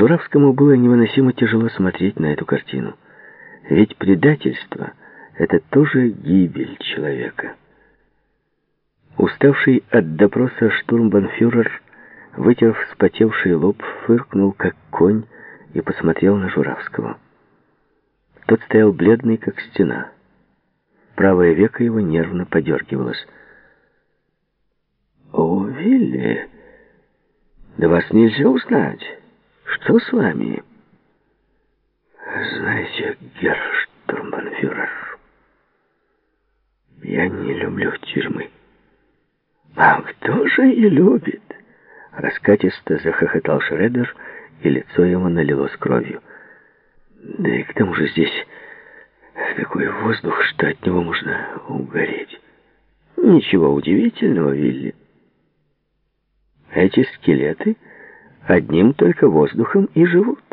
Журавскому было невыносимо тяжело смотреть на эту картину. Ведь предательство — это тоже гибель человека. Уставший от допроса штурмбанфюрер, вытер вспотевший лоб, фыркнул, как конь, и посмотрел на Журавского. Тот стоял бледный, как стена. Правое веко его нервно подергивалось. «О, Вилли, да вас нельзя узнать. Что с вами?» «Знаете, геррштурмбанфюрер, я не люблю тюрьмы». «А кто же и любит?» Раскатисто захохотал Шредер, и лицо его налилось кровью. «Да и к тому же здесь такой воздух, что от него можно угореть». «Ничего удивительного, Вилли. Эти скелеты одним только воздухом и живут.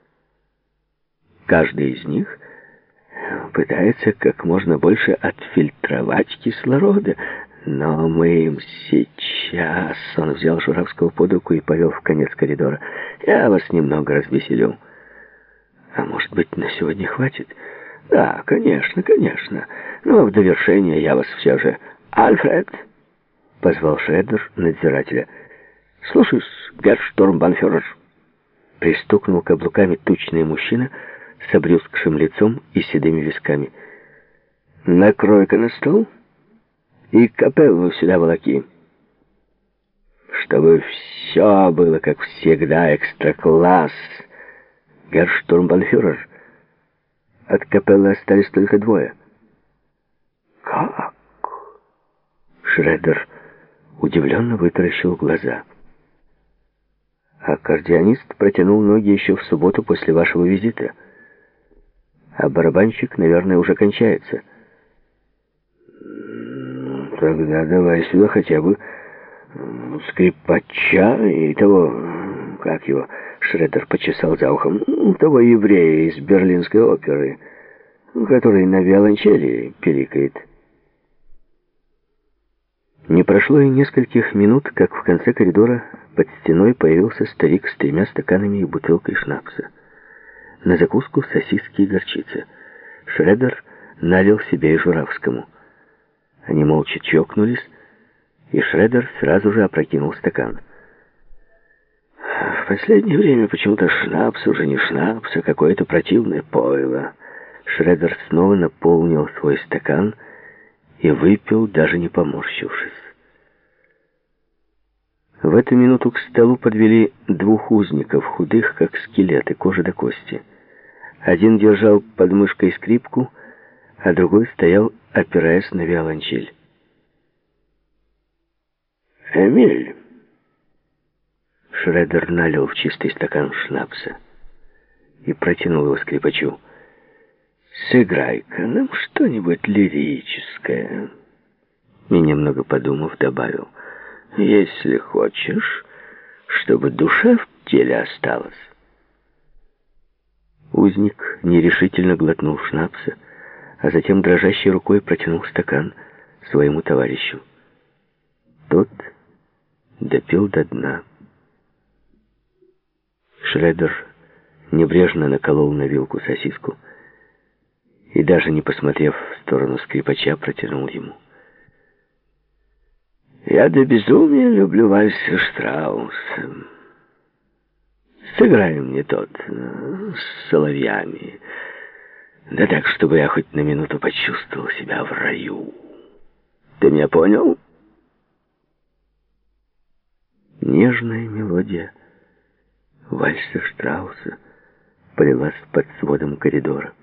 Каждый из них пытается как можно больше отфильтровать кислорода, но мы им сейчас...» Он взял Журавского под руку и повел в конец коридора. «Я вас немного развеселю». «А может быть, на сегодня хватит?» «Да, конечно, конечно. Но в довершение я вас все же...» «Альфред!» — позвал Шредер надзирателя. «Слушаюсь, геррштурмбанфюрер!» Пристукнул каблуками тучный мужчина с обрюзгшим лицом и седыми висками. «Накрой-ка на стол и капеллу сюда волоки. Чтобы все было, как всегда, экстра-класс. Геррштурмбанфюрер, от капеллы остались только двое». «Как?» Шредер удивленно вытаращил глаза. «Аккордеонист протянул ноги еще в субботу после вашего визита. А барабанщик, наверное, уже кончается». «Тогда давай сюда хотя бы скрипача и того, как его...» Шредер почесал за ухом. «Того еврея из Берлинской оперы, который на виолончели пиликает». Не прошло и нескольких минут, как в конце коридора под стеной появился старик с 3 стаканами и бутылкой шнапса. На закуску сосиски и горчица. Шредер налил себе и Журавскому. Они молча чокнулись, и Шредер сразу же опрокинул стакан. «В последнее время почему-то шнапс уже не шнапс, а какое-то противное пойло». Шредер снова наполнил свой стакан и выпил, даже не поморщившись. В эту минуту к столу подвели 2 узников, худых, как скелеты, кожа до кости. Один держал под мышкой скрипку, а другой стоял, опираясь на виолончель. «Эмиль!» Шредер налил в чистый стакан шнапса и протянул его скрипачу. «Сыграй-ка нам что-нибудь лирическое». И, немного подумав, добавил: «Если хочешь, чтобы душа в теле осталась». Узник нерешительно глотнул шнапса, а затем дрожащей рукой протянул стакан своему товарищу. Тот допил до дна. Шредер небрежно наколол на вилку сосиску и, даже не посмотрев в сторону скрипача, протянул ему. «Я до безумия люблю вальс Штрауса. Сыграй мне тот с соловьями. Да так, чтобы я хоть на минуту почувствовал себя в раю. Ты меня понял?» Нежная мелодия вальса Штрауса полилась под сводом коридора.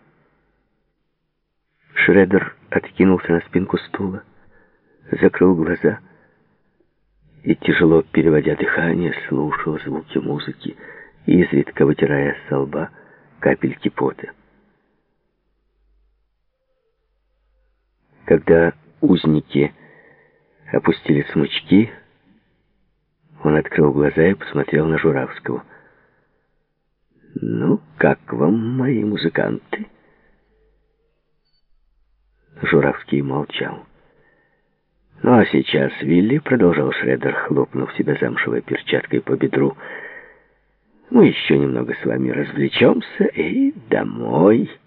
Шредер откинулся на спинку стула, закрыл глаза и, тяжело переводя дыхание, слушал звуки музыки, изредка вытирая со лба капельки пота. Когда узники опустили смычки, он открыл глаза и посмотрел на Журавского. «Ну, как вам, мои музыканты?» Журавский молчал. «Ну, а сейчас, Вилли, — продолжал Шредер, хлопнув себя замшевой перчаткой по бедру, — Мы еще немного с вами развлечемся и домой».